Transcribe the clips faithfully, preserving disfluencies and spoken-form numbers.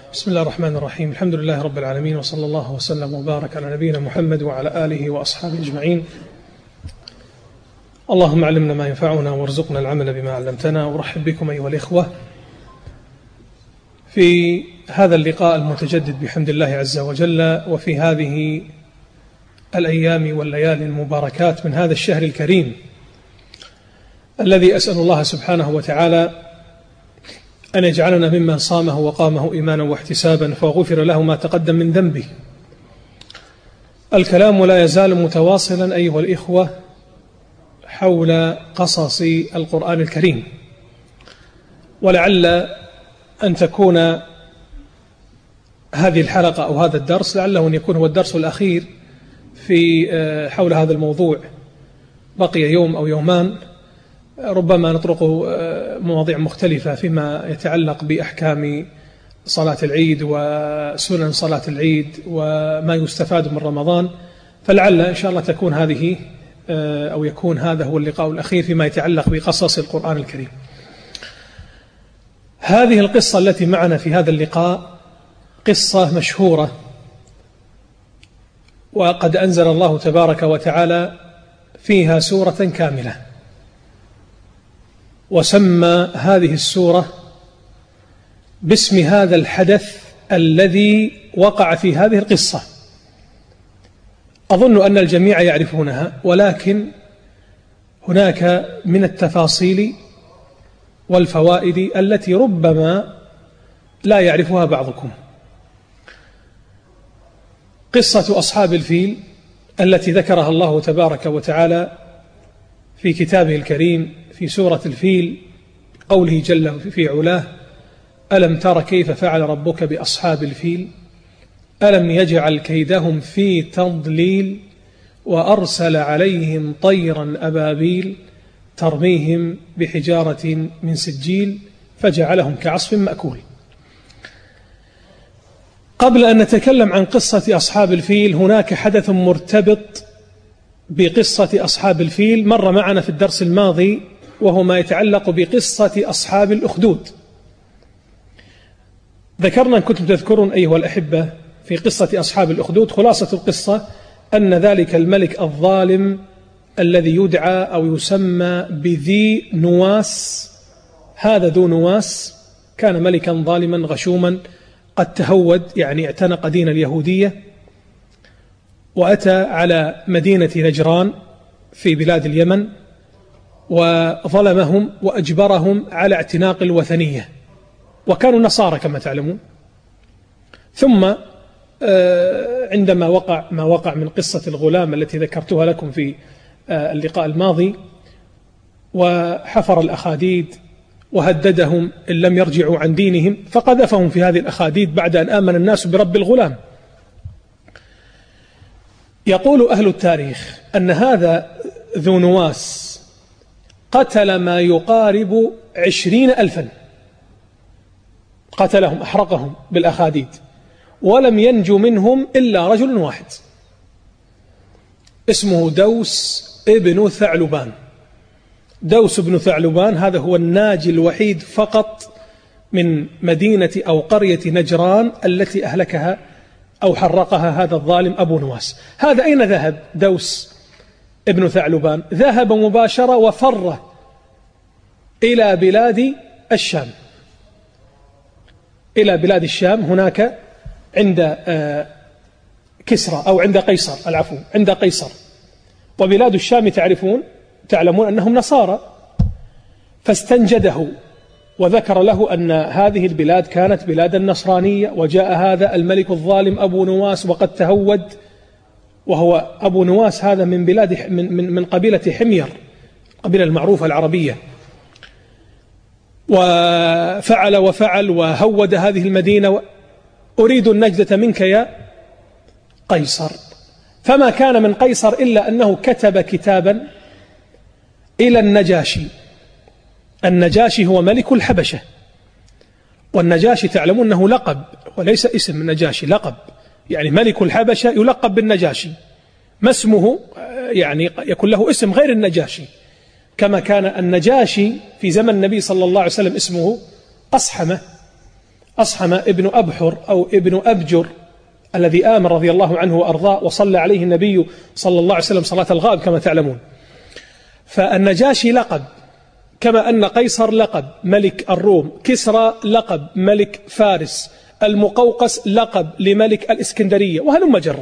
بسم الله الرحمن الرحيم. الحمد لله رب العالمين، وصلى الله وسلم وبارك على نبينا محمد وعلى آله وأصحابه أجمعين. اللهم علمنا ما ينفعنا وارزقنا العمل بما علمتنا. ورحب بكم أيها الإخوة في هذا اللقاء المتجدد بحمد الله عز وجل، وفي هذه الأيام والليالي المباركات من هذا الشهر الكريم الذي أسأل الله سبحانه وتعالى أن يجعلنا ممن صامه وقامه إيمانا واحتسابا فغفر له ما تقدم من ذنبه. الكلام لا يزال متواصلا أيها الإخوة حول قصص القرآن الكريم، ولعل أن تكون هذه الحلقة أو هذا الدرس لعله أن يكون هو الدرس الأخير في حول هذا الموضوع. بقي يوم أو يومان، ربما نطرق مواضيع مختلفة فيما يتعلق بأحكام صلاة العيد وسنن صلاة العيد وما يستفاد من رمضان، فلعل إن شاء الله تكون هذه أو يكون هذا هو اللقاء الأخير فيما يتعلق بقصص القرآن الكريم. هذه القصة التي معنا في هذا اللقاء قصة مشهورة، وقد أنزل الله تبارك وتعالى فيها سورة كاملة، وسمى هذه السورة باسم هذا الحدث الذي وقع في هذه القصة. أظن أن الجميع يعرفونها، ولكن هناك من التفاصيل والفوائد التي ربما لا يعرفها بعضكم. قصة أصحاب الفيل التي ذكرها الله تبارك وتعالى في كتابه الكريم في سورة الفيل، قوله جل في علاه: ألم تر كيف فعل ربك بأصحاب الفيل ألم يجعل كيدهم في تضليل وأرسل عليهم طيرا أبابيل ترميهم بحجارة من سجيل فجعلهم كعصف مأكول. قبل أن نتكلم عن قصة أصحاب الفيل، هناك حدث مرتبط بقصة أصحاب الفيل مر معنا في الدرس الماضي، وهو ما يتعلق بقصة أصحاب الأخدود. ذكرنا أن كنتم تذكرون أيها الأحبة في قصة أصحاب الأخدود، خلاصة القصة أن ذلك الملك الظالم الذي يدعى أو يسمى بذي نواس، هذا ذو نواس كان ملكا ظالما غشوما قد تهود، يعني اعتنق دين اليهودية، وأتى على مدينة نجران في بلاد اليمن وظلمهم وأجبرهم على اعتناق الوثنية، وكانوا نصارى كما تعلمون. ثم عندما وقع ما وقع من قصة الغلام التي ذكرتها لكم في اللقاء الماضي، وحفر الأخاديد وهددهم إن لم يرجعوا عن دينهم، فقذفهم في هذه الأخاديد بعد أن آمن الناس برب الغلام. يقول أهل التاريخ أن هذا ذو نواس قتل ما يقارب عشرين ألفا، قتلهم أحرقهم بالأخاديد، ولم ينجو منهم إلا رجل واحد اسمه دوس ابن ثعلبان. دوس ابن ثعلبان هذا هو الناجي الوحيد فقط من مدينة أو قرية نجران التي أهلكها أو حرقها هذا الظالم أبو نواس. هذا أين ذهب دوس ابن ثعلبان؟ ذهب مباشرة وفر إلى بلاد الشام، إلى بلاد الشام. هناك عند كسرى أو عند قيصر، العفو عند قيصر، وبلاد الشام تعرفون تعلمون أنهم نصارى، فاستنجده وذكر له أن هذه البلاد كانت بلاد النصرانية، وجاء هذا الملك الظالم أبو نواس وقد تهود، وهو أبو نواس هذا من بلاد من من, من قبيلة حمير، قبيلة المعروفة العربية، وفعل وفعل وهود هذه المدينة: أريد النجدة منك يا قيصر. فما كان من قيصر إلا أنه كتب كتابا إلى النجاشي. النجاشي هو ملك الحبشة، والنجاشي تعلمون أنه لقب وليس اسم. النجاشي لقب، يعني ملك الحبشة يلقب بالنجاشي، ما اسمه يعني يكون له اسم غير النجاشي، كما كان النجاشي في زمن النبي صلى الله عليه وسلم اسمه أصحمة أصحم ابن أبحر أو ابن أبجر الذي آمن رضي الله عنه وأرضاه وصلى عليه النبي صلى الله عليه وسلم صلاة الغائب كما تعلمون. فالنجاشي لقب، كما أن قيصر لقب ملك الروم، كسرى لقب ملك فارس، المقوقس لقب لملك الإسكندرية، وهلم جرة.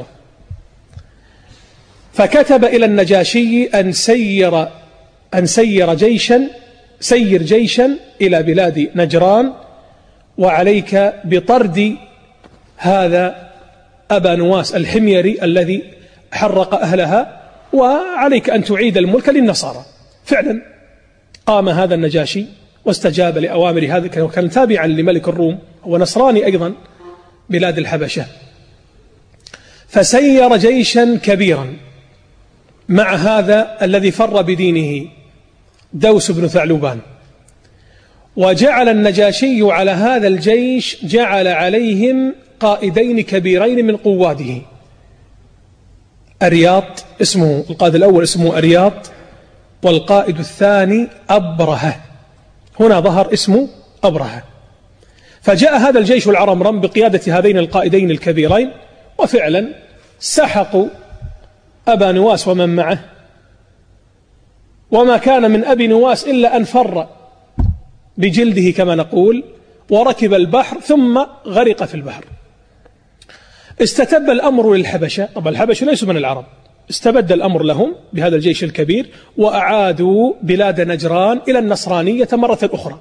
فكتب إلى النجاشي أن سير أن سير جيشا سير جيشا إلى بلاد نجران، وعليك بطرد هذا أبا نواس الحميري الذي حرق أهلها، وعليك أن تعيد الملك للنصارى. فعلا قام هذا النجاشي واستجاب لأوامر هذا، وكان تابعا لملك الروم، هو نصراني أيضا بلاد الحبشة. فسير جيشا كبيرا مع هذا الذي فر بدينه دوس بن ثعلبان، وجعل النجاشي على هذا الجيش جعل عليهم قائدين كبيرين من قواده، أرياط اسمه القائد الأول اسمه أرياط، والقائد الثاني أبرهة، هنا ظهر اسمه أبرهة. فجاء هذا الجيش العرمرم بقيادة هذين القائدين الكبيرين، وفعلا سحقوا أبا نواس ومن معه، وما كان من أبي نواس إلا أن فر بجلده كما نقول، وركب البحر ثم غرق في البحر. استتب الأمر للحبشة، طبعا الحبشة ليسوا من العرب، استبد الأمر لهم بهذا الجيش الكبير، وأعادوا بلاد نجران إلى النصرانية مرة أخرى.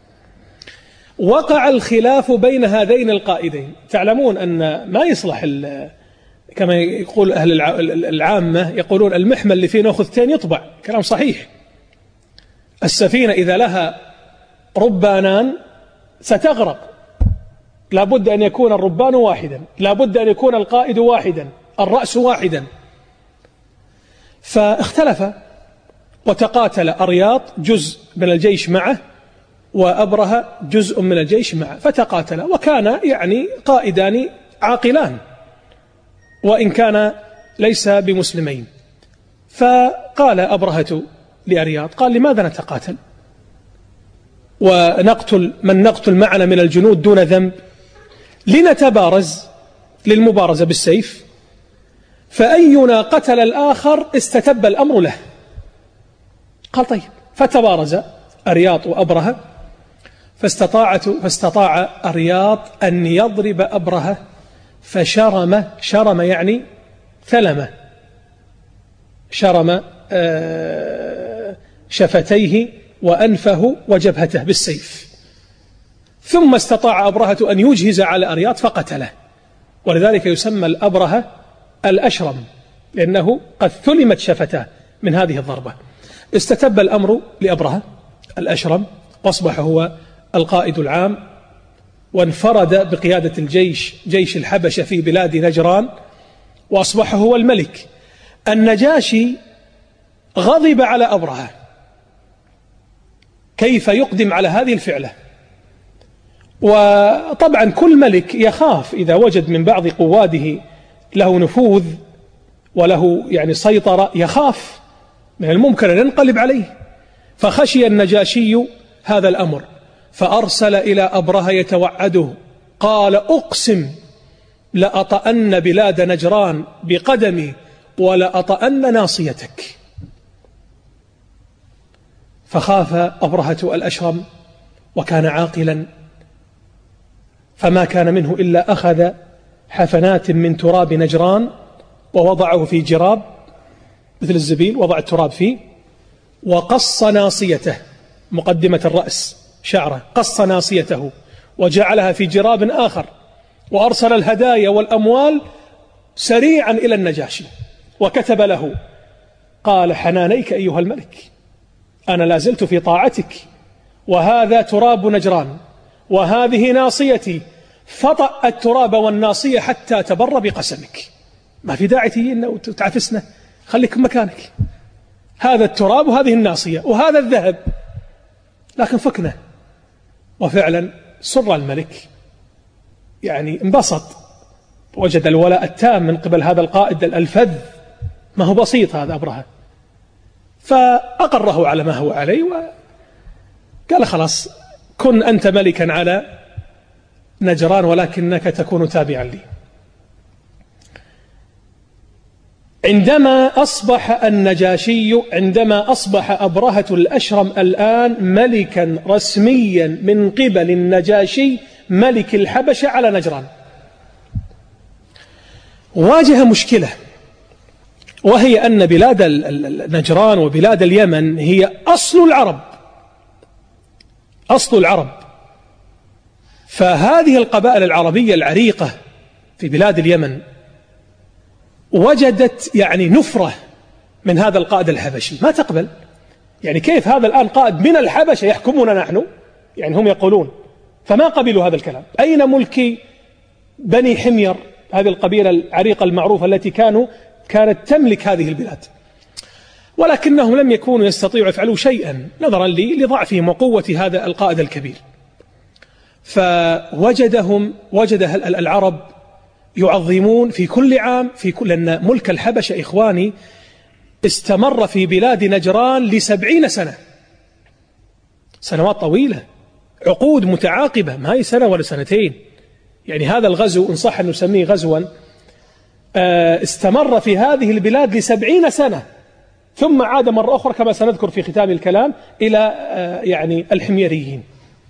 وقع الخلاف بين هذين القائدين. تعلمون أن ما يصلح كما يقول أهل العامة، يقولون المحمل اللي فيه نخذتين يطبع، كلام صحيح. السفينة إذا لها ربانان ستغرق، لابد أن يكون الربان واحدا، لابد أن يكون القائد واحدا، الرأس واحدا. فاختلف وتقاتل أرياط جزء من الجيش معه، وأبرهة جزء من الجيش معه، فتقاتل، وكان يعني قائدان عاقلان وإن كان ليس بمسلمين. فقال أبرهة لأرياط، قال لماذا نتقاتل ونقتل من نقتل معنا من الجنود دون ذنب؟ لنتبارز للمبارزة بالسيف، فأينا قتل الآخر استتب الأمر له. قال طيب. فتبارز أرياط وأبرهة، فاستطاعت فاستطاع أرياط أن يضرب أبرهة فشرم، شرم يعني ثلمة، شرم شفتيه وأنفه وجبهته بالسيف. ثم استطاع أبرهة أن يجهز على أرياط فقتله، ولذلك يسمى الأبرهة الأشرم، لأنه قد ثلمت شفتاه من هذه الضربة. استتب الأمر لأبرهة الأشرم، واصبح هو القائد العام، وانفرد بقيادة الجيش جيش الحبشة في بلاد نجران، وأصبح هو الملك. النجاشي غضب على أبرهة، كيف يقدم على هذه الفعلة؟ وطبعا كل ملك يخاف إذا وجد من بعض قواده له نفوذ وله يعني سيطرة، يخاف من الممكن أن ينقلب عليه. فخشي النجاشي هذا الأمر، فأرسل إلى أبرهة يتوعده، قال أقسم لأطأن بلاد نجران بقدمي ولأطأن ناصيتك. فخاف أبرهة الأشرم وكان عاقلا، فما كان منه إلا أخذ حفنات من تراب نجران ووضعه في جراب مثل الزبيل، وضع التراب فيه، وقص ناصيته مقدمة الرأس شعره، قص ناصيته وجعلها في جراب آخر، وأرسل الهدايا والأموال سريعا إلى النجاشي، وكتب له قال حنانيك أيها الملك، أنا لازلت في طاعتك، وهذا تراب نجران وهذه ناصيتي، فطأ التراب والناصية حتى تبر بقسمك، ما في داعي أنه تعفسنا، خليك مكانك، هذا التراب وهذه الناصية وهذا الذهب، لكن فكنا. وفعلا سر الملك، يعني انبسط، وجد الولاء التام من قبل هذا القائد الفذ، ما هو بسيط هذا أبرهة، فأقره على ما هو عليه، وقال خلاص كن أنت ملكا على نجران ولكنك تكون تابعا لي. عندما أصبح النجاشي عندما أصبح أبرهة الأشرم الآن ملكا رسميا من قبل النجاشي ملك الحبشة على نجران، واجه مشكلة، وهي أن بلاد نجران وبلاد اليمن هي أصل العرب أصل العرب فهذه القبائل العربية العريقة في بلاد اليمن وجدت يعني نفرة من هذا القائد الحبشي، ما تقبل. يعني كيف هذا الآن قائد من الحبشة يحكمنا نحن؟ يعني هم يقولون، فما قبلوا هذا الكلام. أين ملك بني حمير، هذه القبيلة العريقة المعروفة التي كانوا كانت تملك هذه البلاد؟ ولكنهم لم يكونوا يستطيعوا يفعلوا شيئا نظرا لضعفهم وقوة هذا القائد الكبير. فوجدهم وجد العرب يعظمون في كل عام في كل لأن ملك الحبشة إخواني استمر في بلاد نجران لسبعين سنة، سنوات طويلة، عقود متعاقبة، ما هي سنة ولا سنتين. يعني هذا الغزو إن صح أن نسميه غزوا استمر في هذه البلاد لسبعين سنة، ثم عاد مرة أخرى كما سنذكر في ختام الكلام إلى يعني الحميريين.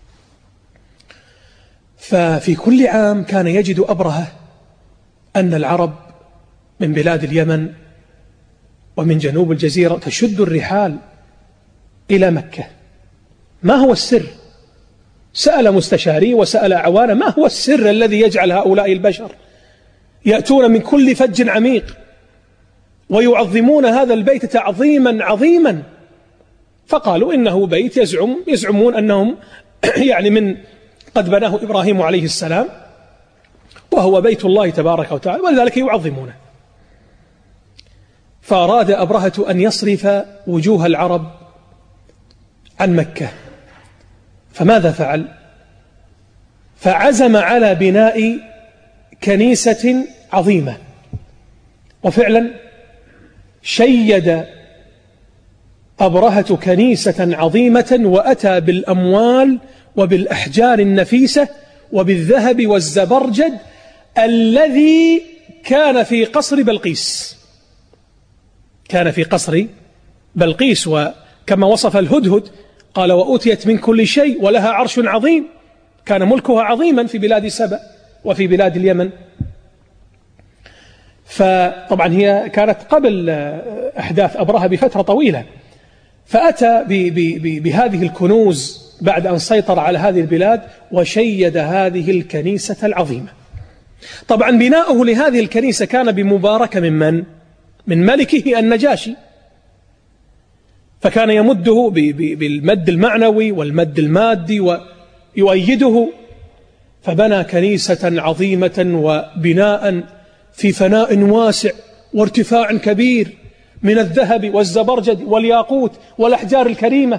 ففي كل عام كان يجد أبرهة أن العرب من بلاد اليمن ومن جنوب الجزيرة تشد الرحال إلى مكة. ما هو السر؟ سأل مستشاري وسأل أعوانه، ما هو السر الذي يجعل هؤلاء البشر يأتون من كل فج عميق ويعظمون هذا البيت تعظيما عظيما؟ فقالوا إنه بيت يزعم يزعمون أنهم يعني من قد بناه إبراهيم عليه السلام، وهو بيت الله تبارك وتعالى، ولذلك يعظمونه. فأراد أبرهة أن يصرف وجوه العرب عن مكة، فماذا فعل؟ فعزم على بناء كنيسة عظيمة، وفعلا شيد أبرهة كنيسة عظيمة، وأتى بالأموال وبالأحجار النفيسة وبالذهب والزبرجد الذي كان في قصر بلقيس كان في قصر بلقيس وكما وصف الهدهد قال: وأوتيت من كل شيء ولها عرش عظيم. كان ملكها عظيما في بلاد سبأ وفي بلاد اليمن. فطبعا هي كانت قبل أحداث أبرهة بفترة طويلة، فأتى بهذه الكنوز بعد أن سيطر على هذه البلاد وشيد هذه الكنيسة العظيمة. طبعا بناؤه لهذه الكنيسة كان بمباركة من من؟ من ملكه النجاشي، فكان يمده بالمد المعنوي والمد المادي ويؤيده، فبنى كنيسة عظيمة وبناء في فناء واسع وارتفاع كبير من الذهب والزبرجد والياقوت والأحجار الكريمة.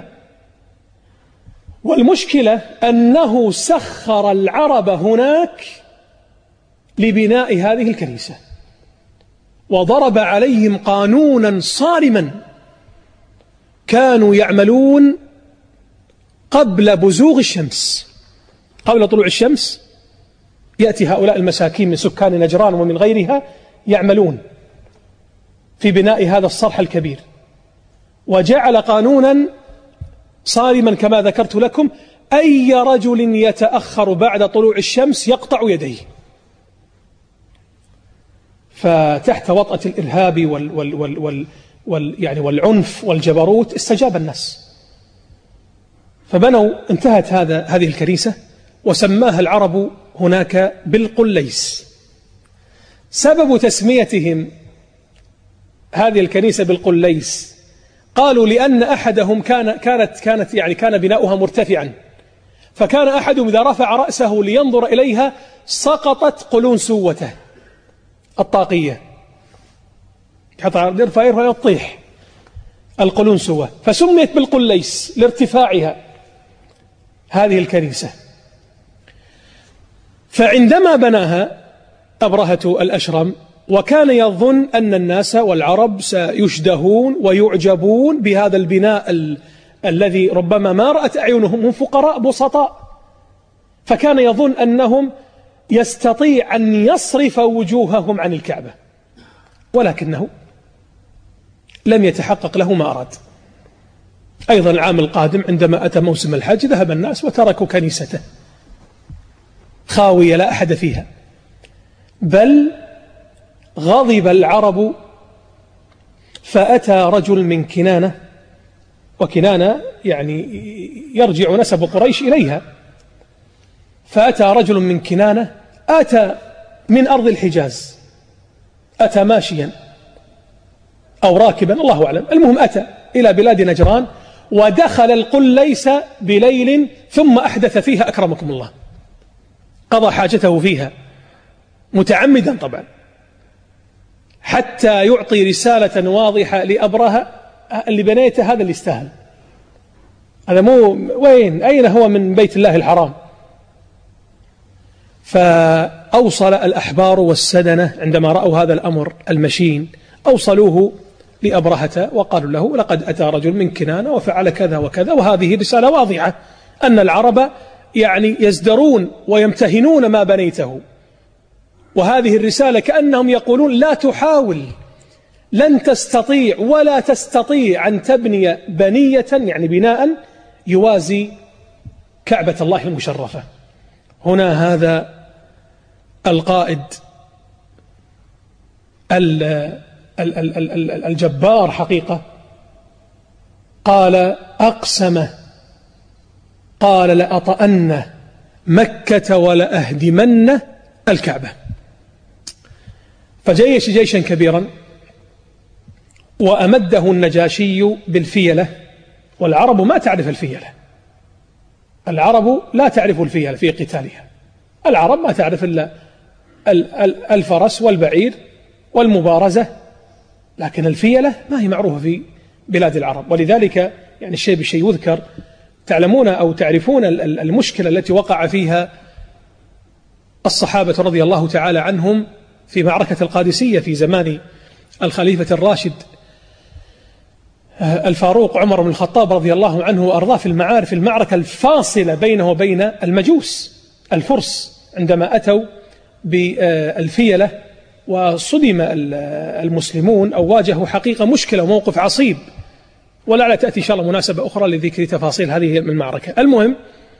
والمشكلة أنه سخر العرب هناك لبناء هذه الكنيسة، وضرب عليهم قانونا صارما. كانوا يعملون قبل بزوغ الشمس، قبل طلوع الشمس يأتي هؤلاء المساكين من سكان نجران ومن غيرها يعملون في بناء هذا الصرح الكبير، وجعل قانونا صارما كما ذكرت لكم: أي رجل يتأخر بعد طلوع الشمس يقطع يديه. فتحت وطأة الإرهاب وال وال وال وال وال يعني والعنف والجبروت استجاب الناس، فبنوا انتهت هذا هذه الكنيسة وسماها العرب هناك بالقليس. سبب تسميتهم هذه الكنيسة بالقليس قالوا لأن أحدهم كان كانت كانت يعني كان بناؤها مرتفعا، فكان أحدهم إذا رفع رأسه لينظر إليها سقطت قلنسوته الطاقية، يرفع يرفع يطيح القلنسوة، فسميت بالقليس لارتفاعها هذه الكنيسة. فعندما بناها أبرهة الأشرم وكان يظن أن الناس والعرب سيشدهون ويعجبون بهذا البناء ال الذي ربما ما رأت أعينهم، هم فقراء بسطاء، فكان يظن أنهم يستطيع أن يصرف وجوههم عن الكعبة، ولكنه لم يتحقق له ما أراد. أيضا العام القادم عندما أتى موسم الحج ذهب الناس وتركوا كنيسته خاوية لا أحد فيها، بل غضب العرب فأتى رجل من كنانة، وكنانة يعني يرجع نسب قريش إليها، فأتى رجل من كنانة أتى من أرض الحجاز، أتى ماشيا أو راكبا الله أعلم، المهم أتى إلى بلاد نجران ودخل القليس بليل ثم أحدث فيها أكرمكم الله، قضى حاجته فيها متعمدا طبعا، حتى يعطي رسالة واضحة لأبرهة اللي بنيته هذا اللي يستاهل، هذا مو وين أين هو من بيت الله الحرام. فأوصل الأحبار والسدنة عندما رأوا هذا الأمر المشين أوصلوه لأبرهة وقالوا له لقد أتى رجل من كنانة وفعل كذا وكذا، وهذه رسالة واضحة أن العرب يعني يزدرون ويمتهنون ما بنيته، وهذه الرسالة كأنهم يقولون لا تحاول، لن تستطيع ولا تستطيع أن تبني بنية يعني بناء يوازي كعبة الله المشرفة. هنا هذا القائد الجبار حقيقة قال أقسم، قال لأطأن مكة ولأهدمن الكعبة. فجيش جيشا كبيرا وأمده النجاشي بالفيلة، والعرب ما تعرف الفيلة، العرب لا تعرف الفيلة في قتالها، العرب ما تعرف إلا الفرس والبعير والمبارزة، لكن الفيلة ما هي معروفة في بلاد العرب. ولذلك يعني الشيء بالشيء يذكر، تعلمون أو تعرفون المشكلة التي وقع فيها الصحابة رضي الله تعالى عنهم في معركة القادسية في زمان الخليفة الراشد الفاروق عمر بن الخطاب رضي الله عنه وأرضاه، في المعارك المعركة الفاصلة بينه وبين المجوس الفرس عندما أتوا بالفيلة وصدم المسلمون أو واجهوا حقيقة مشكلة وموقف عصيب، ولعل تأتي إن شاء الله مناسبة أخرى لذكر تفاصيل هذه المعركة. المهم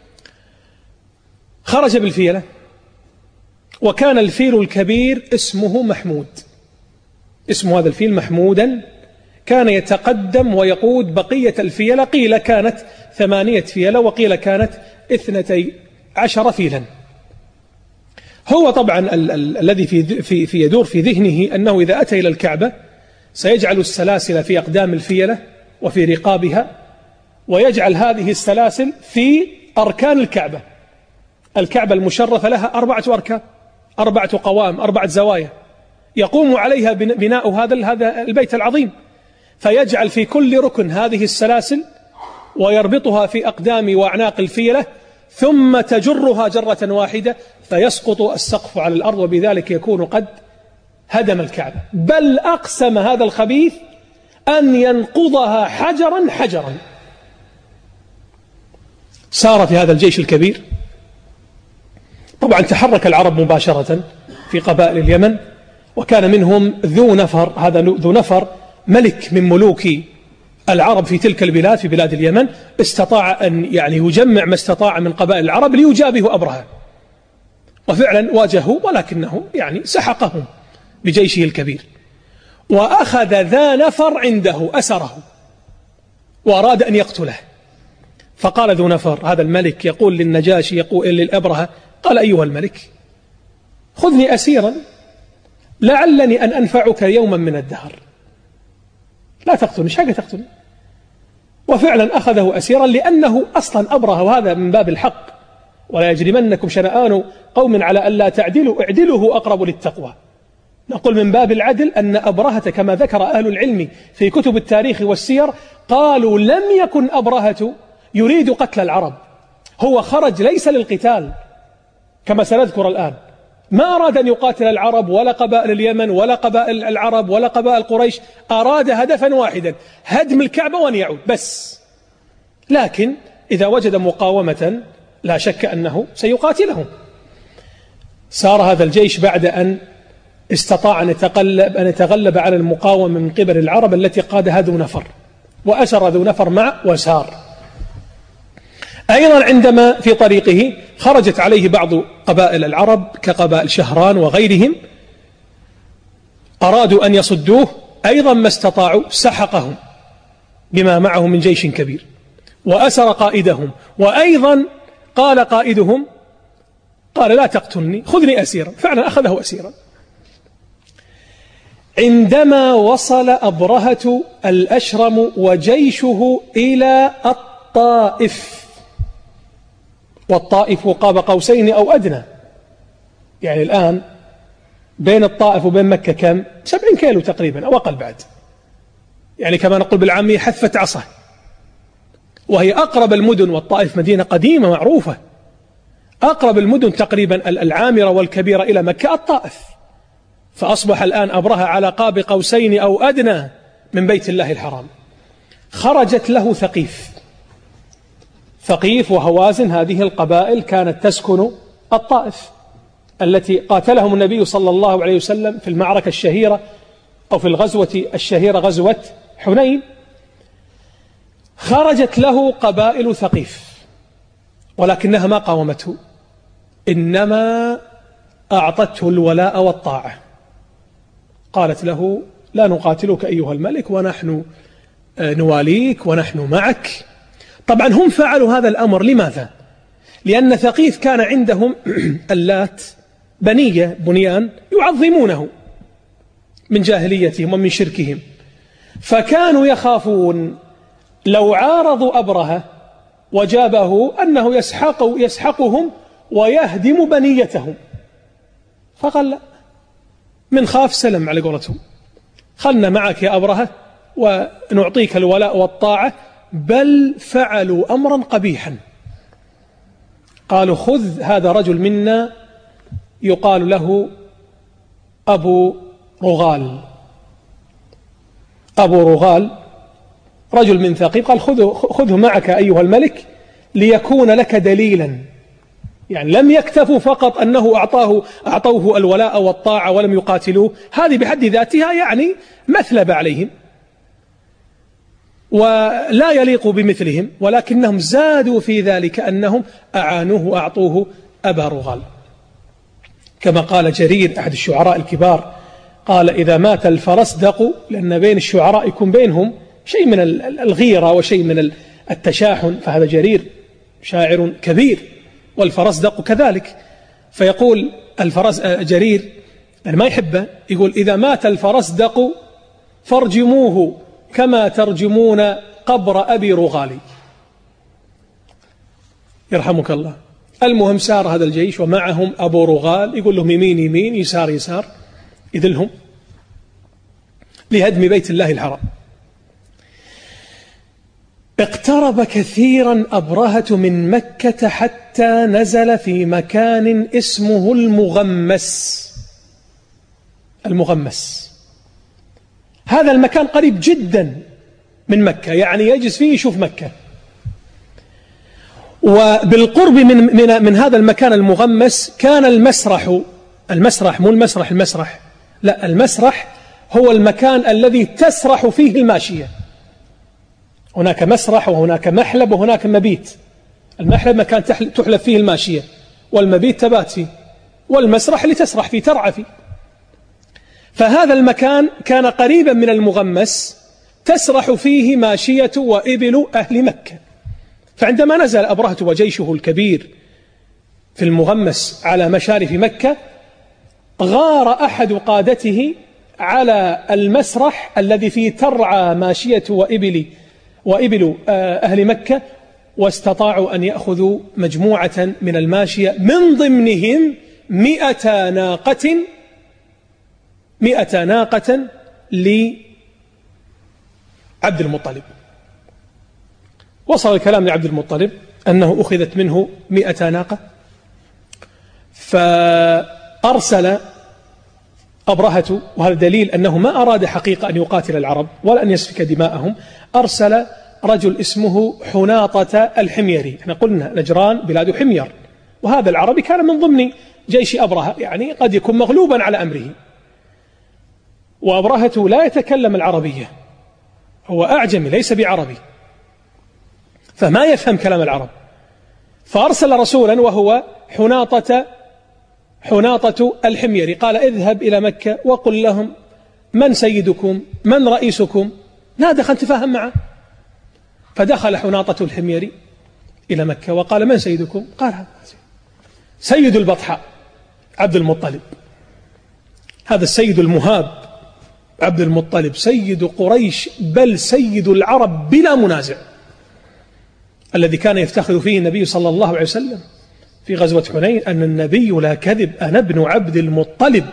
خرج بالفيلة، وكان الفيل الكبير اسمه محمود، اسم هذا الفيل محمودا، كان يتقدم ويقود بقية الفيلة، قيل كانت ثمانية فيلة وقيل كانت اثنتي عشر فيلا. هو طبعا ال ال الذي في, في, في يدور في ذهنه أنه إذا أتى إلى الكعبة سيجعل السلاسل في أقدام الفيلة وفي رقابها، ويجعل هذه السلاسل في أركان الكعبة. الكعبة المشرفة لها أربعة أركان، أربعة قوائم، أربعة زوايا يقوم عليها بناء هذا هذا البيت العظيم، فيجعل في كل ركن هذه السلاسل ويربطها في أقدام وأعناق الفيلة، ثم تجرها جرة واحدة فيسقط السقف على الأرض، وبذلك يكون قد هدم الكعبة. بل أقسم هذا الخبيث أن ينقضها حجرا حجرا. سار في هذا الجيش الكبير، طبعا تحرك العرب مباشرة في قبائل اليمن، وكان منهم ذو نفر، هذا ذو نفر ملك من ملوك العرب في تلك البلاد في بلاد اليمن، استطاع أن يعني يجمع ما استطاع من قبائل العرب ليجابه أبرهة، وفعلا واجهه ولكنه يعني سحقهم بجيشه الكبير، وأخذ ذا نفر عنده أسره وأراد أن يقتله. فقال ذو نفر هذا الملك يقول للنجاشي يقول للأبرهة، قال أيها الملك خذني أسيرا لعلني أن أنفعك يوما من الدهر، لا تقتلني، ايش حاجة تقتلني؟ وفعلا أخذه أسيرا لأنه أصلا أبرهة، وهذا من باب الحق، ولا يجرمنكم شنآن قوم على ألا تعدلوا اعدلوا أقرب للتقوى. نقول من باب العدل أن أبرهة كما ذكر أهل العلم في كتب التاريخ والسير قالوا لم يكن أبرهة يريد قتل العرب، هو خرج ليس للقتال كما سنذكر الآن، ما أراد أن يقاتل العرب ولا قبائل اليمن ولا قبائل العرب ولا قبائل قريش، أراد هدفا واحدا هدم الكعبة وأن يعود بس. لكن إذا وجد مقاومة لا شك أنه سيقاتلهم. سار هذا الجيش بعد أن استطاع أن يتغلب, أن يتغلب على المقاومة من قبل العرب التي قادها ذو نفر، وأسر ذو نفر معه وسار. أيضا عندما في طريقه خرجت عليه بعض قبائل العرب كقبائل شهران وغيرهم، أرادوا أن يصدوه، أيضا ما استطاعوا، سحقهم بما معهم من جيش كبير وأسر قائدهم. وأيضا قال قائدهم، قال لا تقتلني، خذني أسيرا، فعلا أخذه أسيرا. عندما وصل أبرهة الأشرم وجيشه إلى الطائف، والطائف قاب قوسين أو أدنى، يعني الآن بين الطائف وبين مكة كم؟ سبعين كيلو تقريبا أو أقل بعد، يعني كما نقول بالعامية حثة عصا، وهي أقرب المدن، والطائف مدينة قديمة معروفة، أقرب المدن تقريبا العامرة والكبيرة إلى مكة الطائف. فأصبح الآن أبرهة على قاب قوسين أو أدنى من بيت الله الحرام. خرجت له ثقيف، ثقيف وهوازن، هذه القبائل كانت تسكن الطائف التي قاتلهم النبي صلى الله عليه وسلم في المعركة الشهيرة أو في الغزوة الشهيرة غزوة حنين. خرجت له قبائل ثقيف، ولكنها ما قاومته، إنما أعطته الولاء والطاعة. قالت له لا نقاتلك أيها الملك، ونحن نواليك ونحن معك. طبعا هم فعلوا هذا الأمر لماذا؟ لأن ثقيف كان عندهم اللات بنية بنيان يعظمونه من جاهليتهم ومن شركهم، فكانوا يخافون لو عارضوا أبرهة وجابه أنه يسحق يسحقهم ويهدم بنيتهم. فقال لا، من خاف سلم على قولتهم، خلنا معك يا أبرهة ونعطيك الولاء والطاعة. بل فعلوا أمرا قبيحا، قالوا خذ هذا رجل منا يقال له أبو رغال. أبو رغال رجل من ثقيف، قال خذه, خذه معك أيها الملك ليكون لك دليلا. يعني لم يكتفوا فقط أنه أعطاه أعطوه الولاء والطاعة ولم يقاتلوه، هذه بحد ذاتها يعني مثلبة عليهم ولا يليق بمثلهم، ولكنهم زادوا في ذلك أنهم أعانوه وأعطوه أبا رغال. كما قال جرير أحد الشعراء الكبار، قال إذا مات الفرسدق، لأن بين الشعراء يكون بينهم شيء من الغيرة وشيء من التشاحن، فهذا جرير شاعر كبير والفرسدق كذلك، فيقول الفرس جرير يعني ما يحبه، يقول إذا مات الفرسدق فارجموه كما ترجمون قبر أبي رغالي، يرحمك الله. المهم سار هذا الجيش ومعهم أبو رغال، يقول لهم يمين يمين يسار يسار، يذلهم لهدم بيت الله الحرام. اقترب كثيرا أبرهة من مكة حتى نزل في مكان اسمه المغمس. المغمس هذا المكان قريب جدا من مكة، يعني يجلس فيه يشوف مكة. وبالقرب من, من, من هذا المكان المغمس كان المسرح. المسرح مو المسرح المسرح لا، المسرح هو المكان الذي تسرح فيه الماشية. هناك مسرح وهناك محلب وهناك مبيت. المحلب مكان تحلب فيه الماشية، والمبيت تبات فيه، والمسرح اللي تسرح فيه ترعى فيه. فهذا المكان كان قريبا من المغمس تسرح فيه ماشية وإبل أهل مكة. فعندما نزل أبرهة وجيشه الكبير في المغمس على مشارف مكة، غار أحد قادته على المسرح الذي فيه ترعى ماشية وإبل وإبل أهل مكة، واستطاعوا أن يأخذوا مجموعة من الماشية، من ضمنهم مئة ناقة مئة ناقة لعبد المطلب. وصل الكلام لعبد المطلب أنه أخذت منه مئة ناقة، فأرسل أبرهة، وهذا دليل أنه ما أراد حقيقة أن يقاتل العرب ولا أن يسفك دماءهم، أرسل رجل اسمه حناطة الحميري. احنا قلنا نجران بلاد حمير، وهذا العربي كان من ضمن جيش أبرهة، يعني قد يكون مغلوبا على أمره، وأبرهة لا يتكلم العربية، هو أعجمي ليس بعربي، فما يفهم كلام العرب، فأرسل رسولا وهو حناطة حناطة الحميري، قال اذهب إلى مكة وقل لهم من سيدكم من رئيسكم، لا دخل تفاهم معه. فدخل حناطة الحميري إلى مكة وقال من سيدكم؟ قال سيد البطحاء عبد المطلب، هذا السيد المهاب عبد المطلب سيد قريش بل سيد العرب بلا منازع، الذي كان يفتخر فيه النبي صلى الله عليه وسلم في غزوة حنين أن النبي لا كذب أنا ابن عبد المطلب.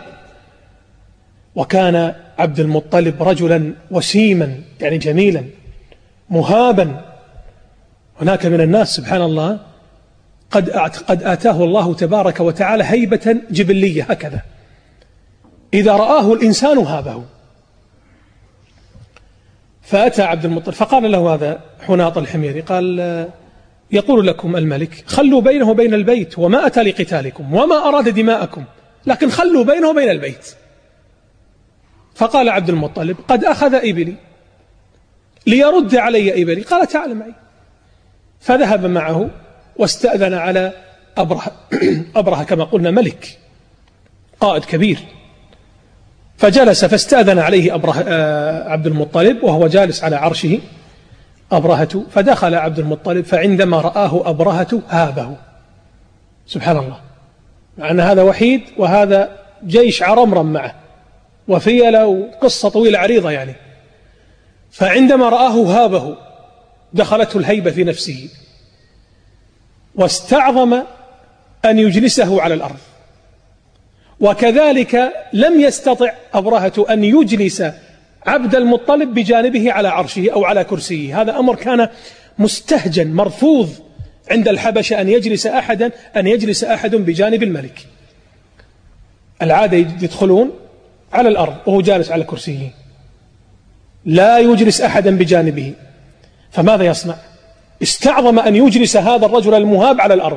وكان عبد المطلب رجلا وسيما يعني جميلا مهابا. هناك من الناس سبحان الله قد قد آتاه الله تبارك وتعالى هيبة جبلية هكذا، إذا رآه الإنسان هابه. فأتى عبد المطلب فقال له هذا حناط الحميري، قال يقول لكم الملك خلوا بينه وبين البيت، وما أتى لقتالكم وما أراد دماءكم، لكن خلوا بينه وبين البيت. فقال عبد المطلب قد أخذ إبلي ليرد علي إبلي، قال تعال معي. فذهب معه واستأذن على أبرهة أبرهة كما قلنا ملك قائد كبير، فجلس فاستأذن عليه أبرهة عبد المطلب وهو جالس على عرشه أبرهة، فدخل عبد المطلب فعندما رآه أبرهة هابه. سبحان الله، مع أن هذا وحيد وهذا جيش عرمرم معه وفيلة وقصة طويلة عريضة يعني، فعندما رآه هابه دخلته الهيبة في نفسه واستعظم أن يجلسه على الأرض. وكذلك لم يستطع أبرهة أن يجلس عبد المطلب بجانبه على عرشه أو على كرسيه، هذا أمر كان مستهجن مرفوض عند الحبشة أن يجلس أحدا أن يجلس أحد بجانب الملك. العادة يدخلون على الأرض وهو جالس على كرسيه، لا يجلس أحدا بجانبه. فماذا يصنع؟ استعظم أن يجلس هذا الرجل المهاب على الأرض،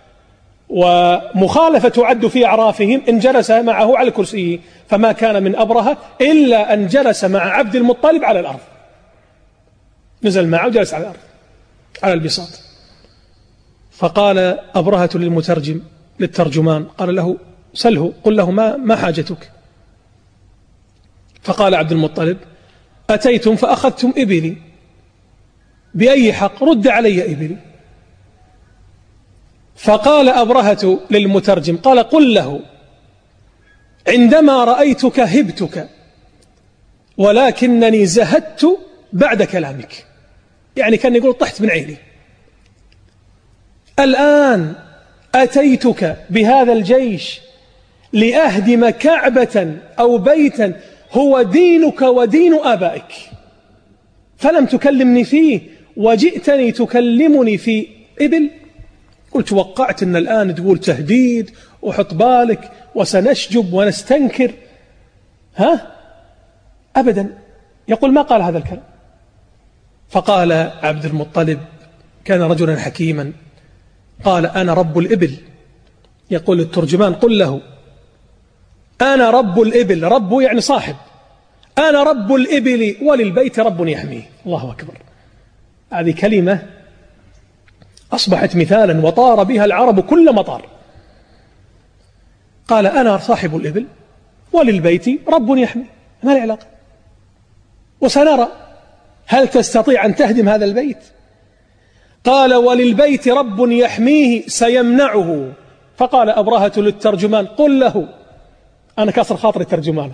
ومخالفة تعد في أعرافهم إن جلس معه على كرسيه، فما كان من أبرهة إلا أن جلس مع عبد المطلب على الأرض، نزل معه وجلس على الأرض على البساط. فقال أبرهة للمترجم للترجمان قال له سله قل له ما, ما حاجتك؟ فقال عبد المطلب أتيتم فأخذتم إبلي، بأي حق؟ رد علي إبلي. فقال أبرهة للمترجم قال قل له عندما رأيتك هبتك ولكنني زهدت بعد كلامك، يعني كان يقول طحت من عيني. الآن أتيتك بهذا الجيش لأهدم كعبة أو بيتا هو دينك ودين آبائك، فلم تكلمني فيه وجئتني تكلمني في إبل. قلت وقعت أن الآن تقول تهديد وحط بالك وسنشجب ونستنكر، ها أبدا. يقول ما قال هذا الكلام. فقال عبد المطلب كان رجلا حكيما قال أنا رب الإبل. يقول الترجمان قل له أنا رب الإبل، رب يعني صاحب، أنا رب الإبل وللبيت رب يحميه. الله أكبر، هذه كلمة أصبحت مثالا وطار بها العرب كل مطار. قال أنا صاحب الإبل وللبيت رب يحميه، ما العلاقة؟ وسنرى هل تستطيع أن تهدم هذا البيت؟ قال وللبيت رب يحميه سيمنعه. فقال أبرهة للترجمان قل له، أنا كسر خاطر الترجمان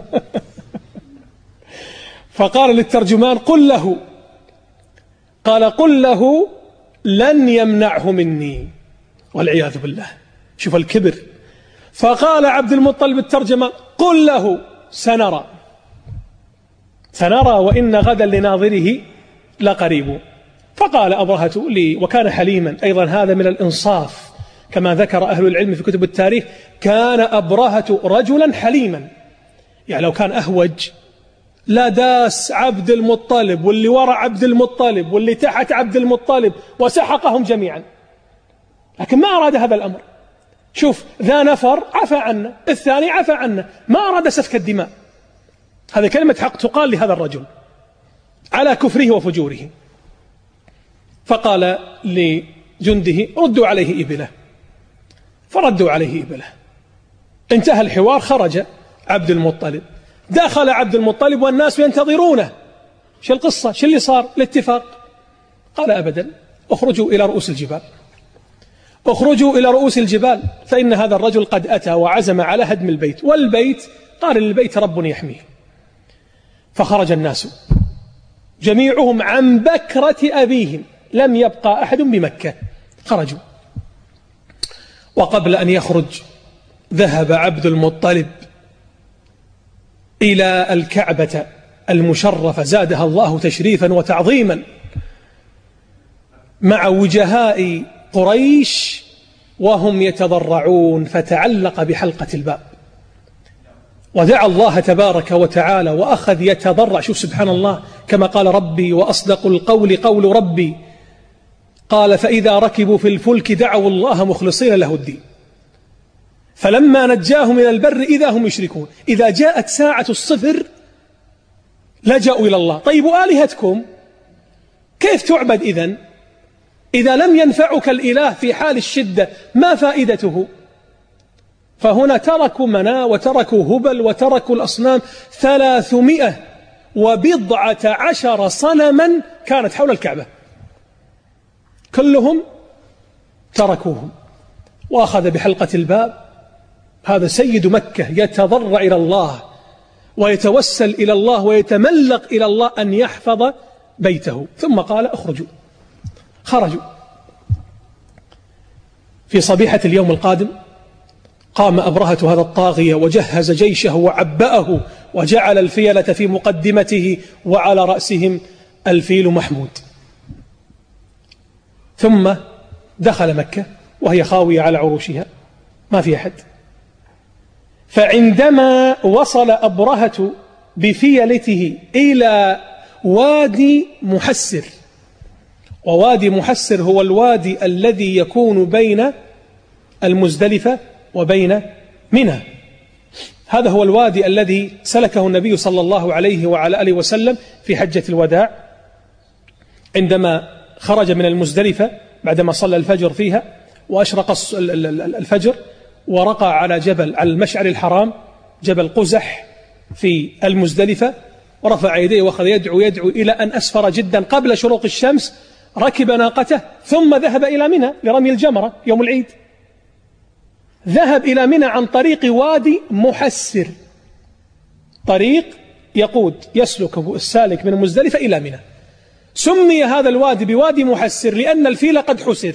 فقال للترجمان قل له، قال قل له لن يمنعه مني، والعياذ بالله. شوف الكبر. فقال عبد المطلب الترجمان قل له سنرى سنرى وإن غدا لناظره لقريب. فقال أبرهة لي، وكان حليما أيضا، هذا من الإنصاف كما ذكر أهل العلم في كتب التاريخ، كان أبرهة رجلا حليما، يعني لو كان أهوج لا داس عبد المطلب واللي وراء عبد المطلب واللي تحت عبد المطلب وسحقهم جميعا، لكن ما أراد هذا الأمر. شوف ذا نفر عفى عنا، الثاني عفى عنا، ما أراد سفك الدماء. هذه كلمة حق تقال لهذا الرجل على كفره وفجوره. فقال لجنده ردوا عليه إبله، فردوا عليه إبله. انتهى الحوار، خرج عبد المطلب، دخل عبد المطلب والناس ينتظرونه. شو القصة؟ شو اللي صار؟ الاتفاق. قال أبدا، اخرجوا إلى رؤوس الجبال، اخرجوا إلى رؤوس الجبال، فإن هذا الرجل قد أتى وعزم على هدم البيت، والبيت قال للبيت رب يحميه. فخرج الناس جميعهم عن بكرة أبيهم، لم يبقى أحد بمكة، خرجوا. وقبل أن يخرج ذهب عبد المطلب إلى الكعبة المشرفة زادها الله تشريفا وتعظيما مع وجهاء قريش وهم يتضرعون، فتعلق بحلقة الباب ودعا الله تبارك وتعالى وأخذ يتضرع. شوف سبحان الله، كما قال ربي وأصدق القول قول ربي، قال فإذا ركبوا في الفلك دعوا الله مخلصين له الدين فلما نجاهم إلى البر إذا هم يشركون. إذا جاءت ساعة الصفر لجأوا إلى الله. طيب آلهتكم كيف تعبد إذن؟ إذا لم ينفعك الإله في حال الشدة ما فائدته؟ فهنا تركوا منى وتركوا هبل وتركوا الأصنام، ثلاثمائة وبضعة عشر صنما كانت حول الكعبة، كلهم تركوهم وأخذ بحلقة الباب. هذا سيد مكة يتضرع إلى الله ويتوسل إلى الله ويتملق إلى الله أن يحفظ بيته. ثم قال اخرجوا. خرجوا. في صبيحة اليوم القادم قام أبرهة هذا الطاغية وجهز جيشه وعبأه وجعل الفيلة في مقدمته وعلى رأسهم الفيل محمود. ثم دخل مكة وهي خاوية على عروشها، ما في أحد. فعندما وصل أبرهة بفيلته إلى وادي محسر، ووادي محسر هو الوادي الذي يكون بين المزدلفة وبين منى، هذا هو الوادي الذي سلكه النبي صلى الله عليه وعلى آله وسلم في حجة الوداع عندما خرج من المزدلفة بعدما صلى الفجر فيها وأشرق الفجر، ورقى على جبل على المشعر الحرام جبل قزح في المزدلفة، ورفع يديه وأخذ يدعو يدعو إلى أن أسفر جدا قبل شروق الشمس، ركب ناقته ثم ذهب إلى منى لرمي الجمرة يوم العيد. ذهب إلى منى عن طريق وادي محسر، طريق يقود يسلكه السالك من المزدلفة إلى منى. سمي هذا الوادي بوادي محسر لأن الفيل قد حسر.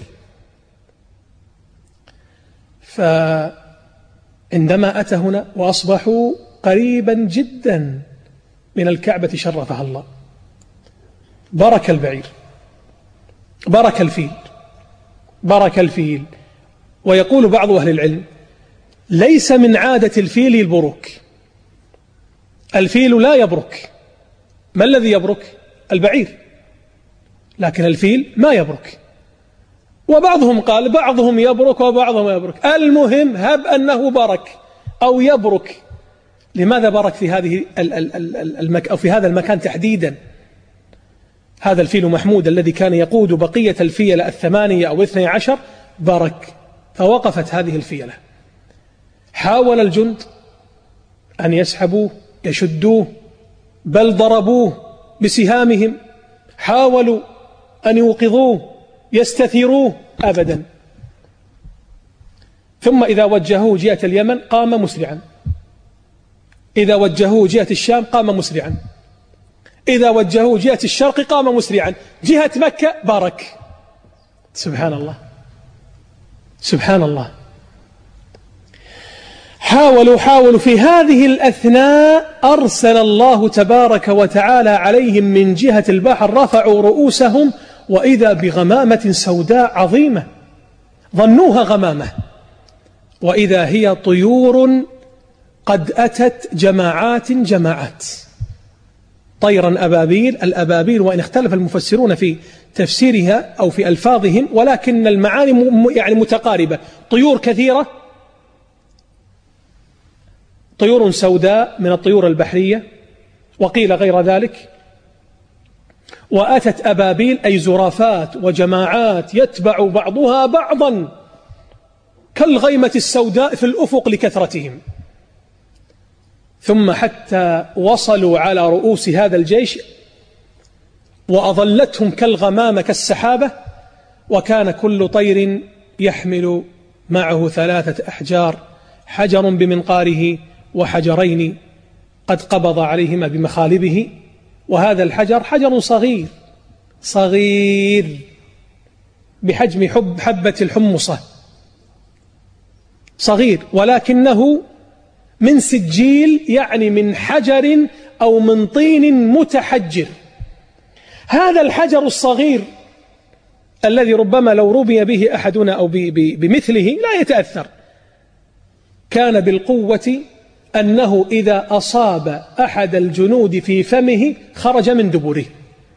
فعندما أتى هنا وأصبحوا قريبا جدا من الكعبة شرفها الله، برك البعير، برك الفيل، برك الفيل. ويقول بعض أهل العلم ليس من عادة الفيل البروك، الفيل لا يبرك. ما الذي يبرك؟ البعير، لكن الفيل ما يبرك. وبعضهم قال بعضهم يبرك وبعضهم يبرك، المهم هب أنه برك أو يبرك. لماذا برك في هذه المك أو في هذا المكان تحديدا؟ هذا الفيل محمود الذي كان يقود بقية الفيلة الثمانية أو اثني عشر برك، فوقفت هذه الفيلة. حاول الجند أن يسحبوه يشدوه، بل ضربوه بسهامهم، حاولوا أن يوقظوه يستثيروه، أبدا. ثم إذا وجهوه جهة اليمن قام مسرعا، إذا وجهوه جهة الشام قام مسرعا، إذا وجهوه جهة الشرق قام مسرعا، جهة مكة بارك. سبحان الله سبحان الله. حاولوا حاولوا في هذه الأثناء أرسل الله تبارك وتعالى عليهم من جهة البحر، رفعوا رؤوسهم وإذا بغمامة سوداء عظيمة ظنوها غمامة، وإذا هي طيور قد أتت جماعات جماعات، طيرا أبابيل. الأبابيل وإن اختلف المفسرون في تفسيرها أو في ألفاظهم، ولكن المعاني يعني متقاربة، طيور كثيرة طيور سوداء من الطيور البحرية، وقيل غير ذلك. وأتت أبابيل أي زرافات وجماعات يتبع بعضها بعضا كالغيمة السوداء في الأفق لكثرتهم، ثم حتى وصلوا على رؤوس هذا الجيش وأظلتهم كالغمامة كالسحابة، وكان كل طير يحمل معه ثلاثة أحجار، حجر بمنقاره وحجرين قد قبض عليهما بمخالبه. وهذا الحجر حجر صغير صغير بحجم حب حبة الحمصة، صغير، ولكنه من سجيل، يعني من حجر أو من طين متحجر. هذا الحجر الصغير الذي ربما لو رمي به أحدنا أو بمثله لا يتأثر، كان بالقوة أنه إذا أصاب أحد الجنود في فمه خرج من دبره،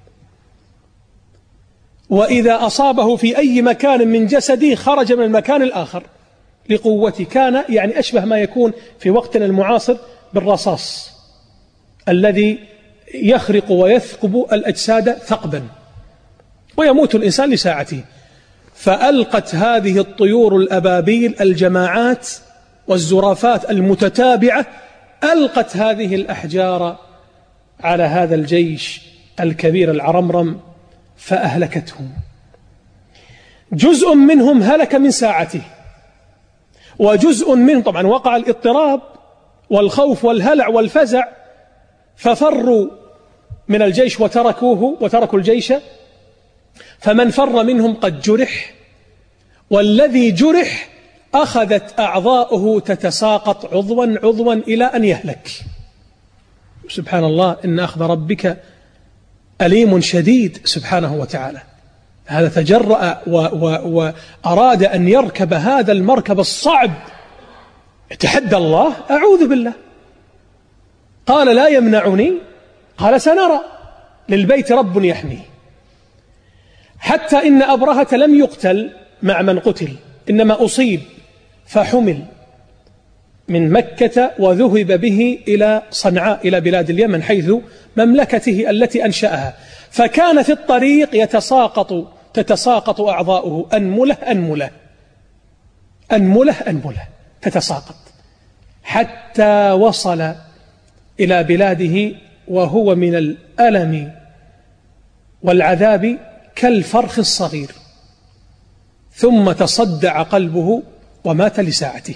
وإذا أصابه في أي مكان من جسده خرج من المكان الآخر لقوته. كان يعني أشبه ما يكون في وقتنا المعاصر بالرصاص الذي يخرق ويثقب الأجساد ثقبا ويموت الإنسان لساعته. فألقت هذه الطيور الأبابيل الجماعات والزرافات المتتابعة، ألقت هذه الأحجار على هذا الجيش الكبير العرمرم فأهلكتهم. جزء منهم هلك من ساعته، وجزء منهم طبعا وقع الاضطراب والخوف والهلع والفزع، ففروا من الجيش وتركوه وتركوا الجيش. فمن فر منهم قد جرح، والذي جرح أخذت أعضاؤه تتساقط عضوا عضوا إلى أن يهلك. سبحان الله، إن أخذ ربك أليم شديد سبحانه وتعالى. هذا تجرأ وأراد أن يركب هذا المركب الصعب، يتحدى الله، أعوذ بالله. قال لا يمنعني، قال سنرى، للبيت رب يحميه. حتى إن أبرهة لم يقتل مع من قتل، إنما أصيب فحمل من مكة وذهب به إلى صنعاء إلى بلاد اليمن حيث مملكته التي أنشأها. فكان في الطريق يتساقط تتساقط أعضاؤه أنملة أنملة أنملة أنملة تتساقط، حتى وصل إلى بلاده وهو من الألم والعذاب كالفرخ الصغير، ثم تصدع قلبه ومات لساعته.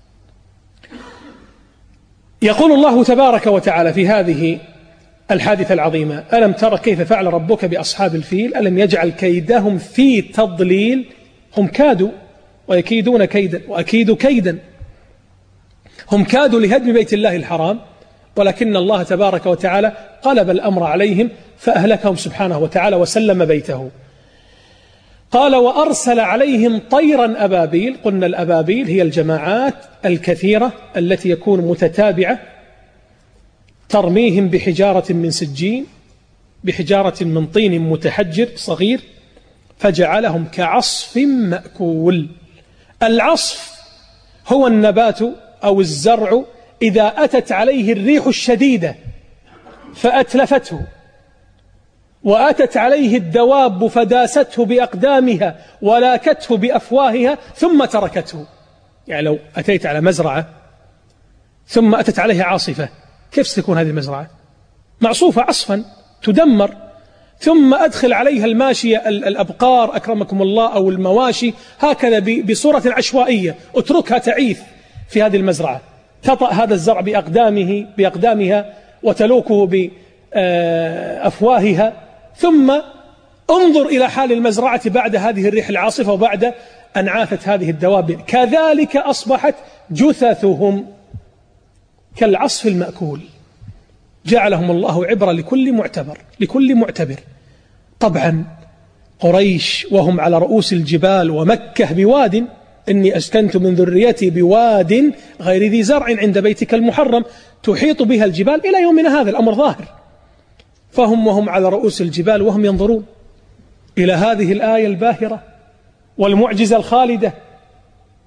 يقول الله تبارك وتعالى في هذه الحادثة العظيمة: ألم تر كيف فعل ربك بأصحاب الفيل ألم يجعل كيدهم في تضليل. هم كادوا ويكيدون كيدا وأكيد كيدا. هم كادوا لهدم بيت الله الحرام، ولكن الله تبارك وتعالى قلب الأمر عليهم فأهلكهم سبحانه وتعالى وسلم بيته. قال: وأرسل عليهم طيرا أبابيل. قلنا الأبابيل هي الجماعات الكثيرة التي يكون متتابعة، ترميهم بحجارة من سجين، بحجارة من طين متحجر صغير، فجعلهم كعصف مأكول. العصف هو النبات أو الزرع إذا أتت عليه الريح الشديدة فأتلفته، وأتت عليه الدواب فداسته بأقدامها ولاكته بأفواهها ثم تركته. يعني لو أتيت على مزرعة ثم أتت عليها عاصفة، كيف ستكون هذه المزرعة؟ معصوفة عصفا تدمر، ثم أدخل عليها الماشية الأبقار أكرمكم الله أو المواشي هكذا بصورة عشوائية، اتركها تعيث في هذه المزرعة، تطأ هذا الزرع بأقدامه بأقدامها وتلوكه بأفواهها، ثم انظر إلى حال المزرعة بعد هذه الريح العاصفة وبعد أن عاثت هذه الدواب. كذلك أصبحت جثثهم كالعصف المأكول. جعلهم الله عبرة لكل معتبر لكل معتبر. طبعا قريش وهم على رؤوس الجبال، ومكة بواد، إني أسكنت من ذريتي بواد غير ذي زرع عند بيتك المحرم، تحيط بها الجبال. إلى يومنا هذا الأمر ظاهر. فهم وهم على رؤوس الجبال وهم ينظرون إلى هذه الآية الباهرة والمعجزة الخالدة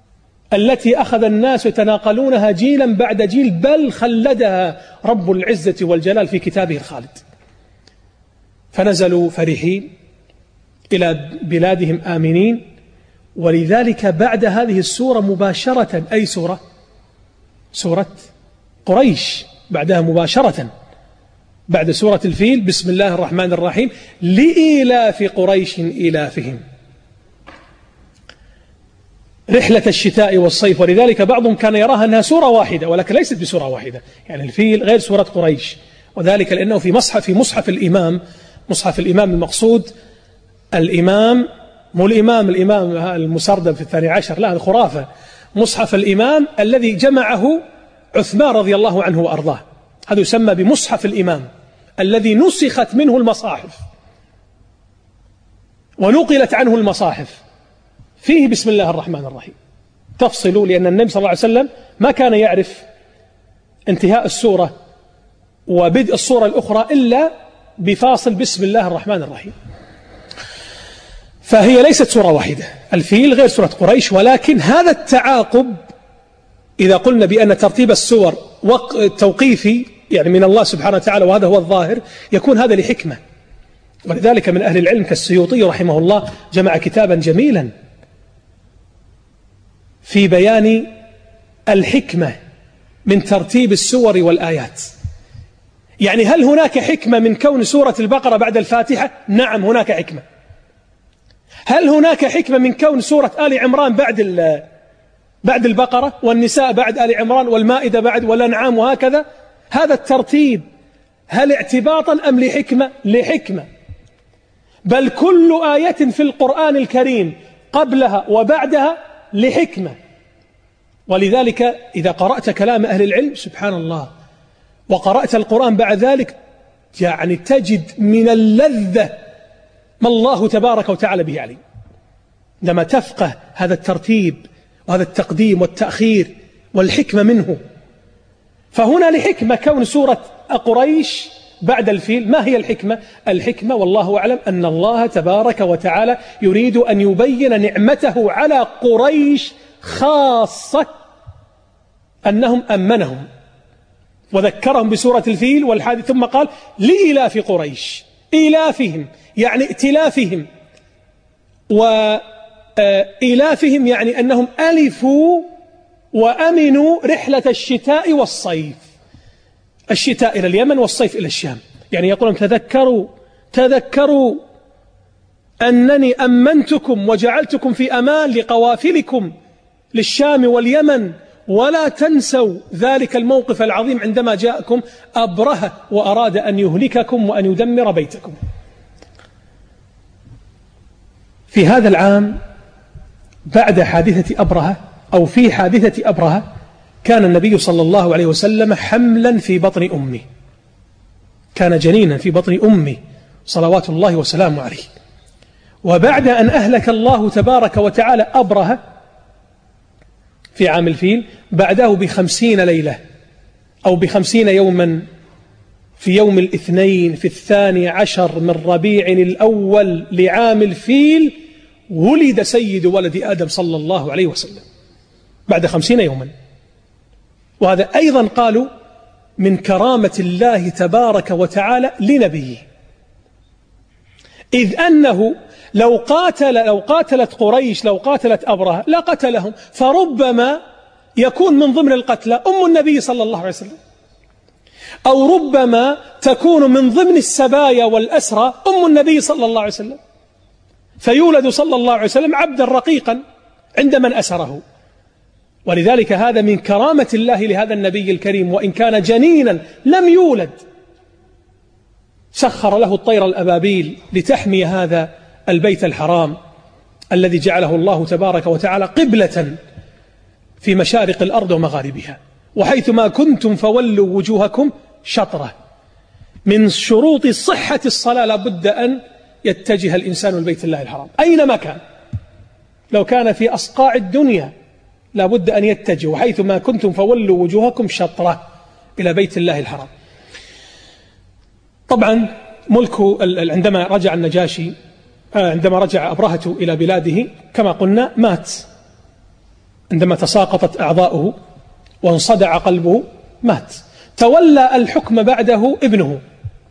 التي أخذ الناس يتناقلونها جيلا بعد جيل، بل خلدها رب العزة والجلال في كتابه الخالد. فنزلوا فرحين إلى بلادهم آمنين. ولذلك بعد هذه السورة مباشرة، أي سورة؟ سورة قريش، بعدها مباشرة بعد سورة الفيل بسم الله الرحمن الرحيم لإيلاف قريش إيلافهم رحلة الشتاء والصيف. ولذلك بعضهم كان يراها أنها سورة واحدة، ولكن ليست بسورة واحدة، يعني الفيل غير سورة قريش، وذلك لأنه في مصحف في مصحف الإمام مصحف الإمام المقصود الإمام مو الإمام الإمام المسردب في الثاني عشر، لا، الخرافة، مصحف الإمام الذي جمعه عثمان رضي الله عنه وأرضاه، هذا يسمى بمصحف الإمام الذي نسخت منه المصاحف ونقلت عنه المصاحف، فيه بسم الله الرحمن الرحيم تفصل، لأن النبي صلى الله عليه وسلم ما كان يعرف انتهاء السورة وبدء السورة الأخرى إلا بفاصل بسم الله الرحمن الرحيم. فهي ليست سورة واحدة، الفيل غير سورة قريش، ولكن هذا التعاقب إذا قلنا بأن ترتيب السور توقيفي يعني من الله سبحانه وتعالى، وهذا هو الظاهر، يكون هذا لحكمة. ولذلك من أهل العلم كالسيوطي رحمه الله جمع كتابا جميلا في بيان الحكمة من ترتيب السور والآيات. يعني هل هناك حكمة من كون سورة البقرة بعد الفاتحة؟ نعم هناك حكمة. هل هناك حكمة من كون سورة آل عمران بعد بعد البقرة، والنساء بعد آل عمران، والمائدة بعد، والأنعام، وهكذا؟ هذا الترتيب هل اعتباطا أم لحكمة؟ لحكمة. بل كل آية في القرآن الكريم قبلها وبعدها لحكمة. ولذلك إذا قرأت كلام أهل العلم سبحان الله وقرأت القرآن بعد ذلك يعني تجد من اللذة ما الله تبارك وتعالى به عليم، عندما تفقه هذا الترتيب وهذا التقديم والتأخير والحكمة منه. فهنا لحكمة كون سورة قريش بعد الفيل. ما هي الحكمة؟ الحكمة والله أعلم أن الله تبارك وتعالى يريد أن يبين نعمته على قريش خاصة، أنهم أمنهم وذكرهم بسورة الفيل والحادث، ثم قال لإيلاف قريش، إيلافهم يعني ائتلافهم، وإيلافهم يعني أنهم ألفوا وأمنوا رحلة الشتاء والصيف، الشتاء إلى اليمن والصيف إلى الشام. يعني يقولون تذكروا تذكروا أنني أمنتكم وجعلتكم في أمان لقوافلكم للشام واليمن، ولا تنسوا ذلك الموقف العظيم عندما جاءكم أبرهة وأراد أن يهلككم وأن يدمر بيتكم. في هذا العام بعد حادثة أبرهة أو في حادثة أبرهة كان النبي صلى الله عليه وسلم حملا في بطن أمه، كان جنينا في بطن أمه صلوات الله وسلامه عليه. وبعد أن أهلك الله تبارك وتعالى أبرهة في عام الفيل بعده بخمسين ليلة أو بخمسين يوما، في يوم الاثنين في الثاني عشر من ربيع الأول لعام الفيل ولد سيد ولد آدم صلى الله عليه وسلم بعد خمسين يوما. وهذا أيضا قالوا من كرامة الله تبارك وتعالى لنبيه، إذ أنه لو قاتل لو قاتلت قريش لو قاتلت أبرهة لقتلهم، فربما يكون من ضمن القتلى أم النبي صلى الله عليه وسلم، أو ربما تكون من ضمن السبايا والأسرى أم النبي صلى الله عليه وسلم، فيولد صلى الله عليه وسلم عبدا رقيقا عند من أسره. ولذلك هذا من كرامة الله لهذا النبي الكريم، وإن كان جنينا لم يولد سخر له الطير الأبابيل لتحمي هذا البيت الحرام الذي جعله الله تبارك وتعالى قبلة في مشارق الأرض ومغاربها، وحيثما كنتم فولوا وجوهكم شطرة. من شروط صحة الصلاة لابد أن يتجه الإنسان البيت الله الحرام أينما كان، لو كان في أصقاع الدنيا لابد أن يتجه، وحيثما كنتم فولوا وجوهكم شطرة إلى بيت الله الحرام. طبعا ملك عندما رجع النجاشي عندما رجع أبرهة إلى بلاده كما قلنا مات عندما تساقطت أعضاؤه وانصدع قلبه مات. تولى الحكم بعده ابنه،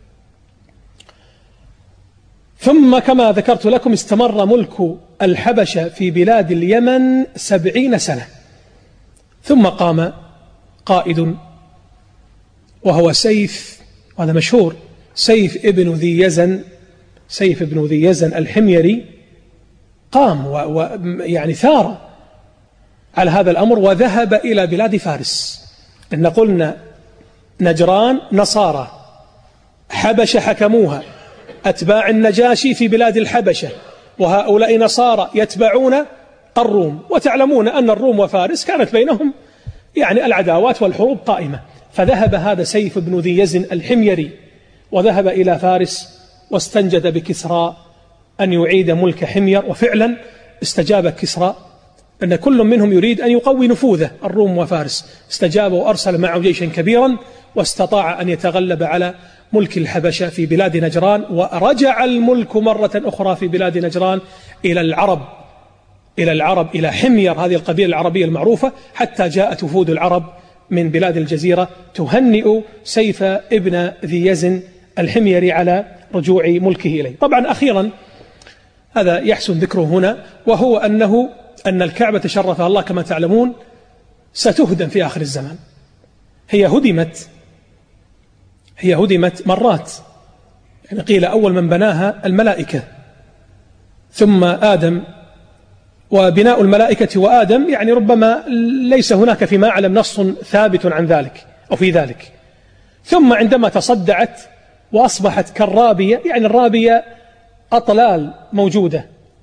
ثم كما ذكرت لكم استمر ملك الحبشة في بلاد اليمن سبعين سنة، ثم قام قائد وهو سيف، وهذا مشهور، سيف ابن ذي يزن، سيف ابن ذي يزن الحميري، قام ويعني ثار على هذا الأمر وذهب إلى بلاد فارس. إن قلنا نجران نصارى، حبشة حكموها، أتباع النجاشي في بلاد الحبشة، وهؤلاء نصارى يتبعون الروم، وتعلمون أن الروم وفارس كانت بينهم يعني العداوات والحروب قائمة. فذهب هذا سيف بن ذي يزن الحميري وذهب إلى فارس واستنجد بكسرى أن يعيد ملك حمير، وفعلا استجاب كسرى أن كل منهم يريد أن يقوي نفوذه، الروم وفارس، استجاب وأرسل معه جيشا كبيرا واستطاع أن يتغلب على ملك الحبشة في بلاد نجران. ورجع الملك مرة أخرى في بلاد نجران إلى العرب، إلى العرب إلى حمير، هذه القبيلة العربية المعروفة، حتى جاءت وفود العرب من بلاد الجزيرة تهنئ سيف ابن ذي يزن الحميري على رجوع ملكه إليه. طبعا أخيرا هذا يحسن ذكره هنا، وهو أنه أن الكعبة شرفها الله كما تعلمون ستهدم في آخر الزمان. هي هدمت هي هدمت مرات، يعني قيل أول من بناها الملائكة ثم آدم، وبناء الملائكة وآدم يعني ربما ليس هناك فيما أعلم نص ثابت عن ذلك أو في ذلك. ثم عندما تصدعت وأصبحت كالرابية، يعني الرابية أطلال موجودة،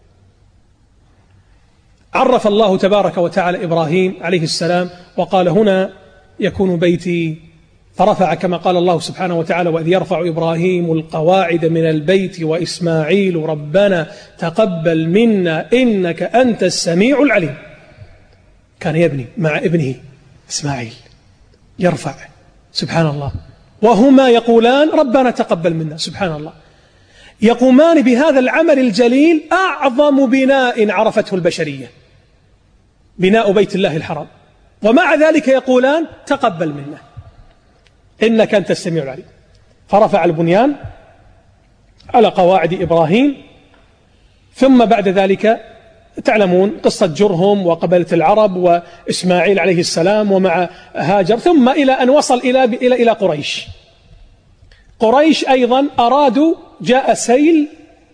عرف الله تبارك وتعالى إبراهيم عليه السلام وقال هنا يكون بيتي، فرفع كما قال الله سبحانه وتعالى وإذ يرفع إبراهيم القواعد من البيت وإسماعيل ربنا تقبل منا إنك أنت السميع العليم. كان يبني مع ابنه إسماعيل، يرفع سبحان الله، وهما يقولان ربنا تقبل منا، سبحان الله، يقومان بهذا العمل الجليل، أعظم بناء عرفته البشرية بناء بيت الله الحرام، ومع ذلك يقولان تقبل منا إنك أنت السميع العليم. فرفع البنيان على قواعد إبراهيم، ثم بعد ذلك تعلمون قصة جرهم وقبيلة العرب وإسماعيل عليه السلام ومع هاجر، ثم إلى أن وصل إلى إلى إلى قريش. قريش أيضا أرادوا، جاء سيل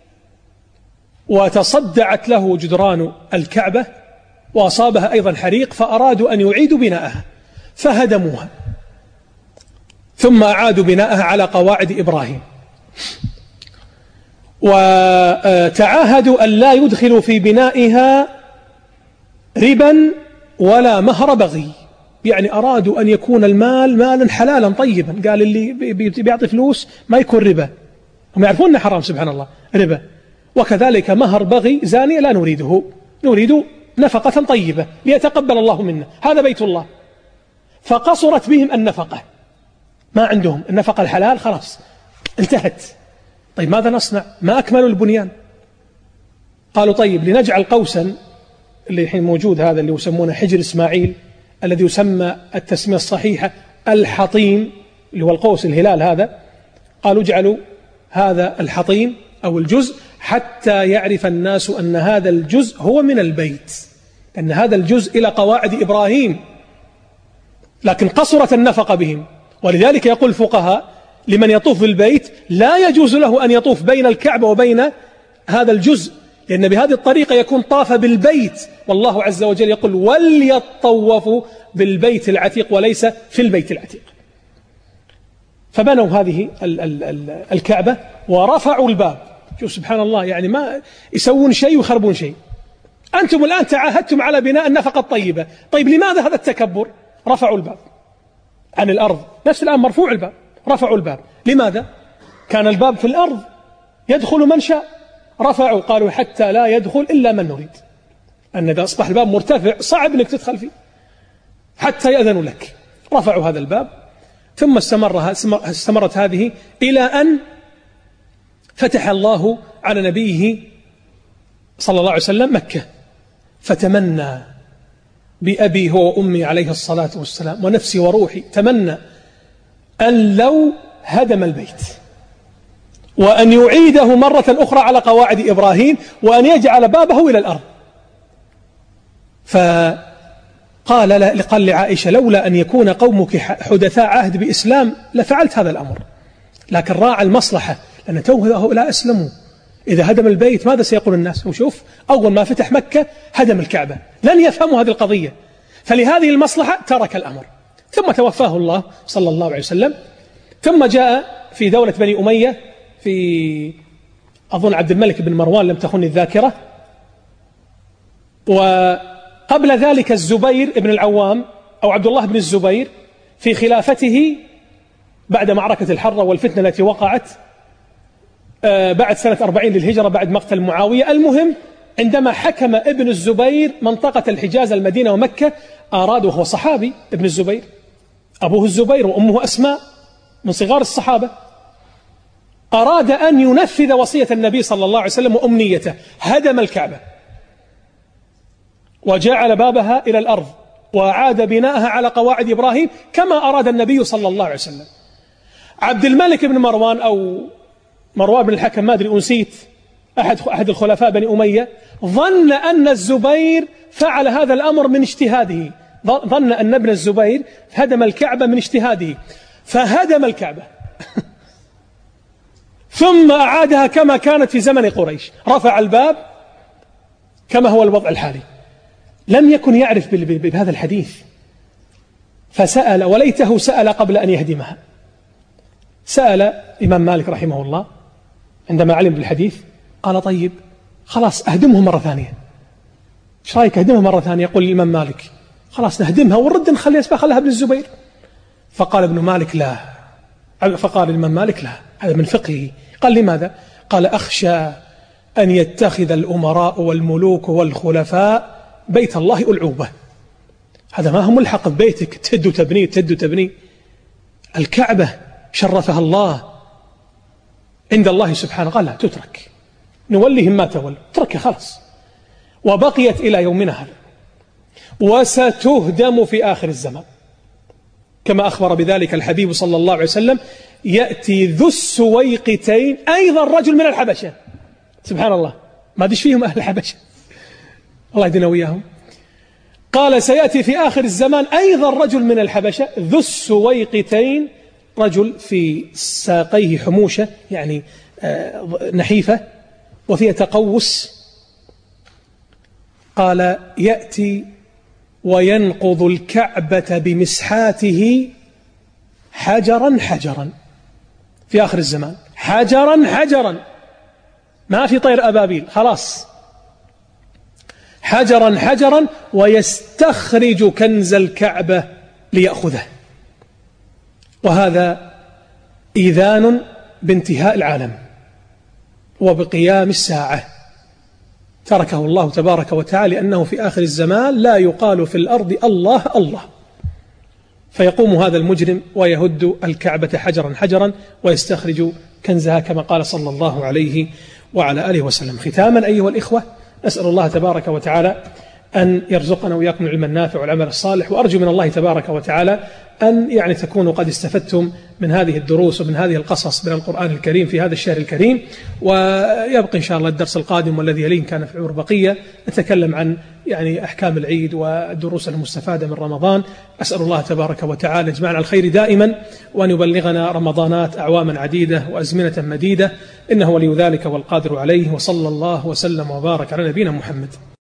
وتصدعت له جدران الكعبة وأصابها أيضا حريق، فأرادوا أن يعيدوا بناءها فهدموها، ثم أعادوا بناءها على قواعد إبراهيم، وتعاهدوا أن لا يدخلوا في بنائها ربا ولا مهر بغي، يعني أرادوا أن يكون المال مالا حلالا طيبا، قال اللي بيعطي فلوس ما يكون ربا، هم يعرفون أنه حرام سبحان الله ربا، وكذلك مهر بغي زانية لا نريده، نريد نفقة طيبة ليتقبل الله منا، هذا بيت الله. فقصرت بهم النفقة، ما عندهم النفقة الحلال، خلاص انتهت. طيب ماذا نصنع؟ ما أكملوا البنيان. قالوا طيب لنجعل قوسا اللي الحين موجود، هذا اللي يسمونه حجر إسماعيل، الذي يسمى التسمية الصحيحة الحطيم، اللي هو القوس الهلال هذا، قالوا اجعلوا هذا الحطيم أو الجزء حتى يعرف الناس أن هذا الجزء هو من البيت، أن هذا الجزء إلى قواعد إبراهيم، لكن قصرت النفقة بهم. ولذلك يقول الفقهاء لمن يطوف بالبيت لا يجوز له أن يطوف بين الكعبة وبين هذا الجزء، لأن بهذه الطريقة يكون طاف بالبيت، والله عز وجل يقول وليطوفوا بالبيت العتيق وليس في البيت العتيق. فبنوا هذه ال ال ال الكعبة ورفعوا الباب. شوف سبحان الله، يعني ما يسوون شيء ويخربون شيء. أنتم الآن تعاهدتم على بناء النفقة الطيبة، طيب لماذا هذا التكبر؟ رفعوا الباب عن الأرض، نفس الآن مرفوع الباب، رفعوا الباب. لماذا؟ كان الباب في الأرض يدخل من شاء، رفعوا، قالوا حتى لا يدخل إلا من نريد، أن إذا أصبح الباب مرتفع صعب أنك تدخل فيه حتى يأذنوا لك. رفعوا هذا الباب، ثم استمر استمرت هذه إلى أن فتح الله على نبيه صلى الله عليه وسلم مكة، فتمنى بأبي هو وأمي عليه الصلاة والسلام ونفسي وروحي تمنى أن لو هدم البيت وأن يعيده مرة أخرى على قواعد إبراهيم وأن يجعل بابه إلى الأرض. فقال قال لعائشة لولا أن يكون قومك حدثاء عهد بإسلام لفعلت هذا الأمر، لكن راعى المصلحة لأن توه هؤلاء أسلموا. إذا هدم البيت ماذا سيقول الناس؟ وشوف أول ما فتح مكة هدم الكعبة، لن يفهموا هذه القضية، فلهذه المصلحة ترك الأمر. ثم توفاه الله صلى الله عليه وسلم، ثم جاء في دولة بني أمية في أظن عبد الملك بن مروان لم تخن الذاكرة، وقبل ذلك الزبير بن العوام أو عبد الله بن الزبير في خلافته بعد معركة الحرة والفتنة التي وقعت بعد سنة أربعين للهجرة بعد مقتل معاوية. المهم عندما حكم ابن الزبير منطقة الحجاز المدينة ومكة أراد، وهو صحابي ابن الزبير، أبوه الزبير وأمه أسماء من صغار الصحابة، أراد أن ينفذ وصية النبي صلى الله عليه وسلم وأمنيته، هدم الكعبة وجعل بابها إلى الأرض وأعاد بناءها على قواعد إبراهيم كما أراد النبي صلى الله عليه وسلم. عبد الملك بن مروان أو مروان بن الحكم ما أدري أنسيت، أحد أحد الخلفاء بني أمية، ظن أن الزبير فعل هذا الأمر من اجتهاده، ظن أن ابن الزبير هدم الكعبة من اجتهاده، فهدم الكعبة ثم أعادها كما كانت في زمن قريش، رفع الباب كما هو الوضع الحالي. لم يكن يعرف بهذا الحديث فسأل، وليته سأل قبل أن يهدمها. سأل إمام مالك رحمه الله عندما علم بالحديث، قال طيب خلاص أهدمه مرة ثانية، إيش رأيك أهدمها مرة ثانية؟ يقول الإمام مالك خلاص نهدمها ونرد نخلي أسباب خلها ابن الزبير. فقال ابن مالك لا، فقال الإمام مالك لا، هذا من فقهه. قال لماذا؟ قال أخشى أن يتخذ الأمراء والملوك والخلفاء بيت الله ألعوبة، هذا ما هم ملحق ببيتك تهد وتبني تهد وتبني، الكعبة شرفها الله عند الله سبحانه، قال لا تترك، نولهم ما تولوا، تركها خلاص. وبقيت إلى يومنا هذا، وستهدم في آخر الزمان كما أخبر بذلك الحبيب صلى الله عليه وسلم، يأتي ذو السويقتين أيضا رجل من الحبشة، سبحان الله ما دش فيهم أهل الحبشة الله يدنا وياهم، قال سيأتي في آخر الزمان أيضا رجل من الحبشة ذو السويقتين، رجل في ساقيه حموشة يعني نحيفة وفيها تقوس، قال يأتي وينقض الكعبة بمسحاته حجرا حجرا في آخر الزمان، حجرا حجرا، ما في طير أبابيل خلاص، حجرا حجرا، ويستخرج كنز الكعبة ليأخذه. وهذا إذان بانتهاء العالم وبقيام الساعة، تركه الله تبارك وتعالى أنه في آخر الزمان لا يقال في الأرض الله الله، فيقوم هذا المجرم ويهد الكعبة حجرا حجرا ويستخرج كنزها كما قال صلى الله عليه وعلى آله وسلم. ختاما أيها الإخوة، نسأل الله تبارك وتعالى أن يرزقنا وإياكم العلم النافع والعمل الصالح، وأرجو من الله تبارك وتعالى أن يعني تكونوا قد استفدتم من هذه الدروس ومن هذه القصص من القرآن الكريم في هذا الشهر الكريم. ويبقى إن شاء الله الدرس القادم والذي يليه كان في عمر بقية، نتكلم عن يعني أحكام العيد والدروس المستفادة من رمضان. أسأل الله تبارك وتعالى يجمعنا على الخير دائما، وأن يبلغنا رمضانات أعواما عديدة وأزمنة مديدة، إنه ولي ذلك والقادر عليه. وصلى الله وسلم وبارك على نبينا محمد.